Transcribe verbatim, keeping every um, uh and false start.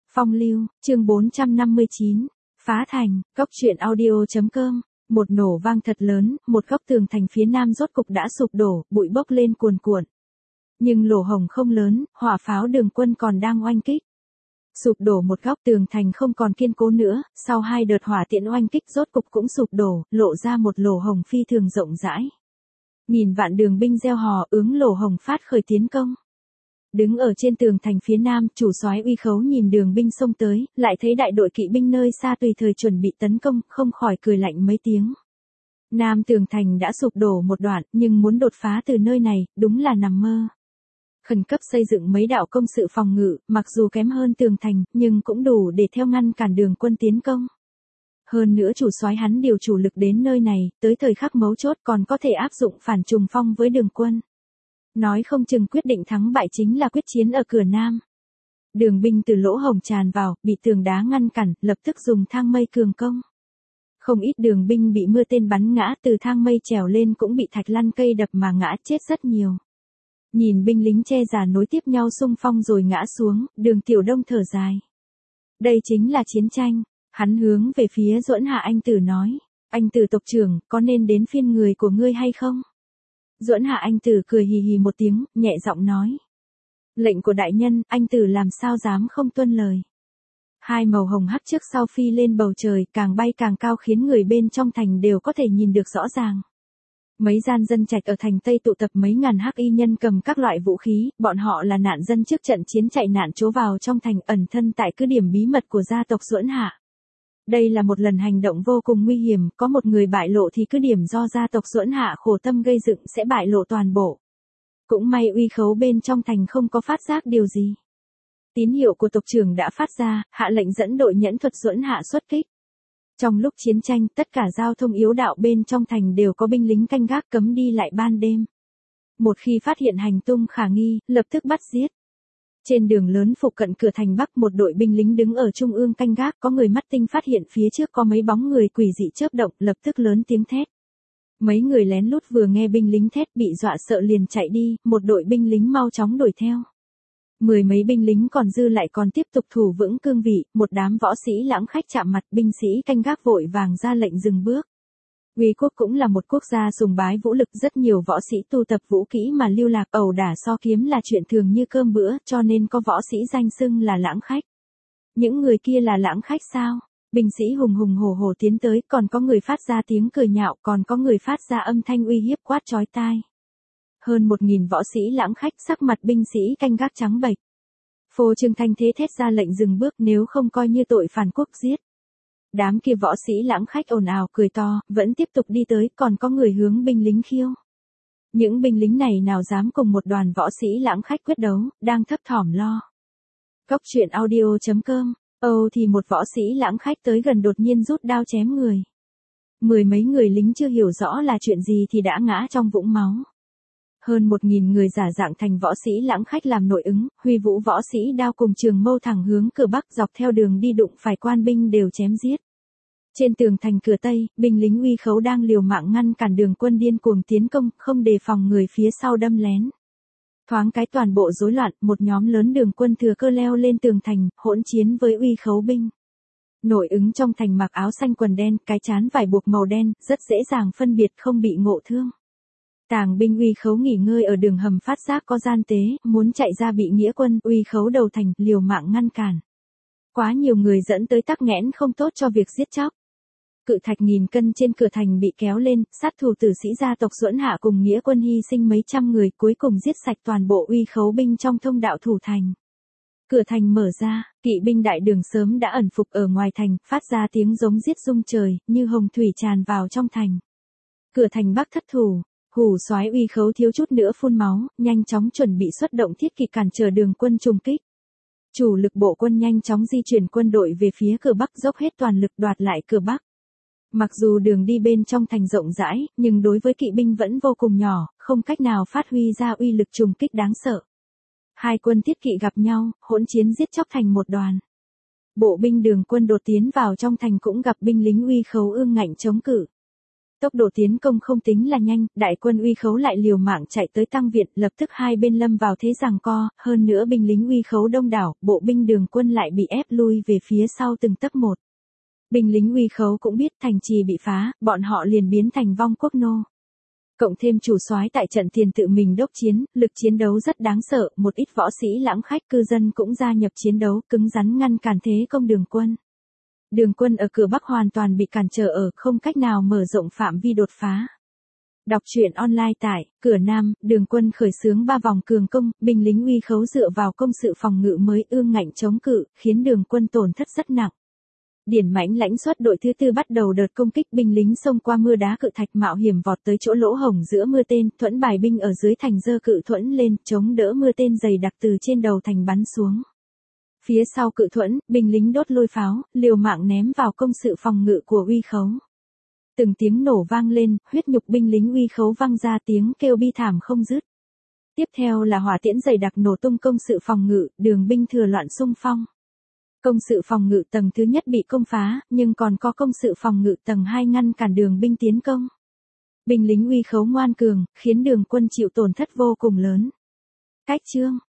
Phong lưu, chương bốn trăm năm mươi chín, phá thành, góc truyện audio.com, một nổ vang thật lớn, một góc tường thành phía nam rốt cục đã sụp đổ, bụi bốc lên cuồn cuộn. Nhưng lỗ hổng không lớn, hỏa pháo Đường Quân còn đang oanh kích. Sụp đổ một góc tường thành không còn kiên cố nữa, sau hai đợt hỏa tiễn oanh kích rốt cục cũng sụp đổ, lộ ra một lỗ hổng phi thường rộng rãi. Nghìn vạn đường binh gieo hò ứng lỗ hổng phát khởi tiến công. Đứng ở trên tường thành phía nam, chủ soái Uy Khấu nhìn đường binh xông tới, lại thấy đại đội kỵ binh nơi xa tùy thời chuẩn bị tấn công, không khỏi cười lạnh mấy tiếng. Nam tường thành đã sụp đổ một đoạn, nhưng muốn đột phá từ nơi này, đúng là nằm mơ. Khẩn cấp xây dựng mấy đạo công sự phòng ngự, mặc dù kém hơn tường thành, nhưng cũng đủ để theo ngăn cản Đường Quân tiến công. Hơn nữa chủ soái hắn điều chủ lực đến nơi này, tới thời khắc mấu chốt còn có thể áp dụng phản trùng phong với Đường Quân. Nói không chừng quyết định thắng bại chính là quyết chiến ở cửa nam. Đường binh từ lỗ hổng tràn vào, bị tường đá ngăn cản, lập tức dùng thang mây cường công. Không ít đường binh bị mưa tên bắn ngã, từ thang mây trèo lên cũng bị thạch lăn cây đập mà ngã chết rất nhiều. Nhìn binh lính che giả nối tiếp nhau xung phong rồi ngã xuống, Đường Tiểu Đông thở dài. Đây chính là chiến tranh. Hắn hướng về phía Duẫn Hạ Anh Tử nói, anh Tử tộc trưởng, có nên đến phiên người của ngươi hay không? Duẫn Hạ Anh Tử cười hì hì một tiếng, nhẹ giọng nói. Lệnh của đại nhân, anh Tử làm sao dám không tuân lời. Hai màu hồng hắc trước sau phi lên bầu trời, càng bay càng cao khiến người bên trong thành đều có thể nhìn được rõ ràng. Mấy gian dân trạch ở thành Tây tụ tập mấy ngàn hắc y nhân cầm các loại vũ khí, bọn họ là nạn dân trước trận chiến chạy nạn trốn vào trong thành, ẩn thân tại cứ điểm bí mật của gia tộc Duẫn Hạ. Đây là một lần hành động vô cùng nguy hiểm, có một người bại lộ thì cứ điểm do gia tộc Duẫn Hạ khổ tâm gây dựng sẽ bại lộ toàn bộ. Cũng may Uy Khấu bên trong thành không có phát giác điều gì. Tín hiệu của tộc trưởng đã phát ra, hạ lệnh dẫn đội nhẫn thuật Duẫn Hạ xuất kích. Trong lúc chiến tranh, tất cả giao thông yếu đạo bên trong thành đều có binh lính canh gác cấm đi lại ban đêm. Một khi phát hiện hành tung khả nghi, lập tức bắt giết. Trên đường lớn phụ cận cửa thành Bắc, một đội binh lính đứng ở trung ương canh gác, có người mắt tinh phát hiện phía trước có mấy bóng người quỷ dị chớp động, lập tức lớn tiếng thét. Mấy người lén lút vừa nghe binh lính thét bị dọa sợ liền chạy đi, một đội binh lính mau chóng đuổi theo. Mười mấy binh lính còn dư lại còn tiếp tục thủ vững cương vị, một đám võ sĩ lãng khách chạm mặt, binh sĩ canh gác vội vàng ra lệnh dừng bước. Uy quốc cũng là một quốc gia sùng bái vũ lực, rất nhiều võ sĩ tu tập vũ kỹ mà lưu lạc, ẩu đả so kiếm là chuyện thường như cơm bữa, cho nên có võ sĩ danh xưng là lãng khách. Những người kia là lãng khách sao? Binh sĩ hùng hùng hổ hổ tiến tới, còn có người phát ra tiếng cười nhạo, còn có người phát ra âm thanh uy hiếp quát chói tai. Hơn một nghìn võ sĩ lãng khách, sắc mặt binh sĩ canh gác trắng bệch. Phô Trương thanh thế thét ra lệnh dừng bước, nếu không coi như tội phản quốc giết. Đám kia võ sĩ lãng khách ồn ào cười to, vẫn tiếp tục đi tới, còn có người hướng binh lính khiêu. Những binh lính này nào dám cùng một đoàn võ sĩ lãng khách quyết đấu, đang thấp thỏm lo. Góc truyện audio.com, Âu thì một võ sĩ lãng khách tới gần đột nhiên rút đao chém người. Mười mấy người lính chưa hiểu rõ là chuyện gì thì đã ngã trong vũng máu. Hơn một nghìn người giả dạng thành võ sĩ lãng khách làm nội ứng, huy vũ võ sĩ đao cùng trường mâu thẳng hướng cửa Bắc, dọc theo đường đi đụng phải quan binh đều chém giết. Trên tường thành cửa Tây, binh lính Uy Khấu đang liều mạng ngăn cản Đường Quân điên cuồng tiến công, không đề phòng người phía sau đâm lén. Thoáng cái toàn bộ rối loạn, một nhóm lớn Đường Quân thừa cơ leo lên tường thành, hỗn chiến với Uy Khấu binh. Nội ứng trong thành mặc áo xanh quần đen, cái trán vải buộc màu đen, rất dễ dàng phân biệt không bị ngộ thương. Tàng binh Uy Khấu nghỉ ngơi ở đường hầm phát giác có gian tế, muốn chạy ra bị nghĩa quân Uy Khấu đầu thành, liều mạng ngăn cản. Quá nhiều người dẫn tới tắc nghẽn không tốt cho việc giết chóc. Cự thạch nghìn cân trên cửa thành bị kéo lên, sát thủ tử sĩ gia tộc Duẫn Hạ cùng nghĩa quân hy sinh mấy trăm người, cuối cùng giết sạch toàn bộ Uy Khấu binh trong thông đạo thủ thành. Cửa thành mở ra, kỵ binh đại đường sớm đã ẩn phục ở ngoài thành, phát ra tiếng giống giết rung trời, như hồng thủy tràn vào trong thành. Cửa thành Bắc thất thủ. Hủ soái Uy Khấu thiếu chút nữa phun máu, nhanh chóng chuẩn bị xuất động thiết kỵ cản trở Đường Quân trùng kích. Chủ lực bộ quân nhanh chóng di chuyển quân đội về phía cửa Bắc, dốc hết toàn lực đoạt lại cửa Bắc. Mặc dù đường đi bên trong thành rộng rãi, nhưng đối với kỵ binh vẫn vô cùng nhỏ, không cách nào phát huy ra uy lực trùng kích đáng sợ. Hai quân thiết kỵ gặp nhau, hỗn chiến giết chóc thành một đoàn. Bộ binh Đường Quân đột tiến vào trong thành cũng gặp binh lính Uy Khấu ương ngạnh chống cự. Tốc độ tiến công không tính là nhanh, đại quân Uy Khấu lại liều mạng chạy tới tăng viện, lập tức hai bên lâm vào thế giằng co, hơn nữa binh lính Uy Khấu đông đảo, bộ binh Đường Quân lại bị ép lui về phía sau từng tấc một. Binh lính Uy Khấu cũng biết thành trì bị phá, bọn họ liền biến thành vong quốc nô. Cộng thêm chủ soái tại trận tiền tự mình đốc chiến, lực chiến đấu rất đáng sợ, một ít võ sĩ lãng khách cư dân cũng gia nhập chiến đấu, cứng rắn ngăn cản thế công Đường Quân. Đường Quân ở cửa Bắc hoàn toàn bị cản trở ở, không cách nào mở rộng phạm vi đột phá. Đọc truyện online tại Cửa Nam, Đường Quân khởi xướng ba vòng cường công, binh lính Uy Khấu dựa vào công sự phòng ngự mới ương ngạnh chống cự, khiến Đường Quân tổn thất rất nặng. Điển Mãnh lãnh xuất đội thứ tư bắt đầu đợt công kích, binh lính xông qua mưa đá cự thạch mạo hiểm vọt tới chỗ lỗ hổng giữa mưa tên, thuẫn bài binh ở dưới thành giơ cự thuẫn lên, chống đỡ mưa tên dày đặc từ trên đầu thành bắn xuống. Phía sau cự thuẫn, binh lính đốt lôi pháo, liều mạng ném vào công sự phòng ngự của Uy Khấu. Từng tiếng nổ vang lên, huyết nhục binh lính Uy Khấu vang ra tiếng kêu bi thảm không dứt. Tiếp theo là hỏa tiễn dày đặc nổ tung công sự phòng ngự, đường binh thừa loạn xung phong. Công sự phòng ngự tầng thứ nhất bị công phá, nhưng còn có công sự phòng ngự tầng hai ngăn cản đường binh tiến công. Binh lính Uy Khấu ngoan cường, khiến Đường Quân chịu tổn thất vô cùng lớn. Cách chương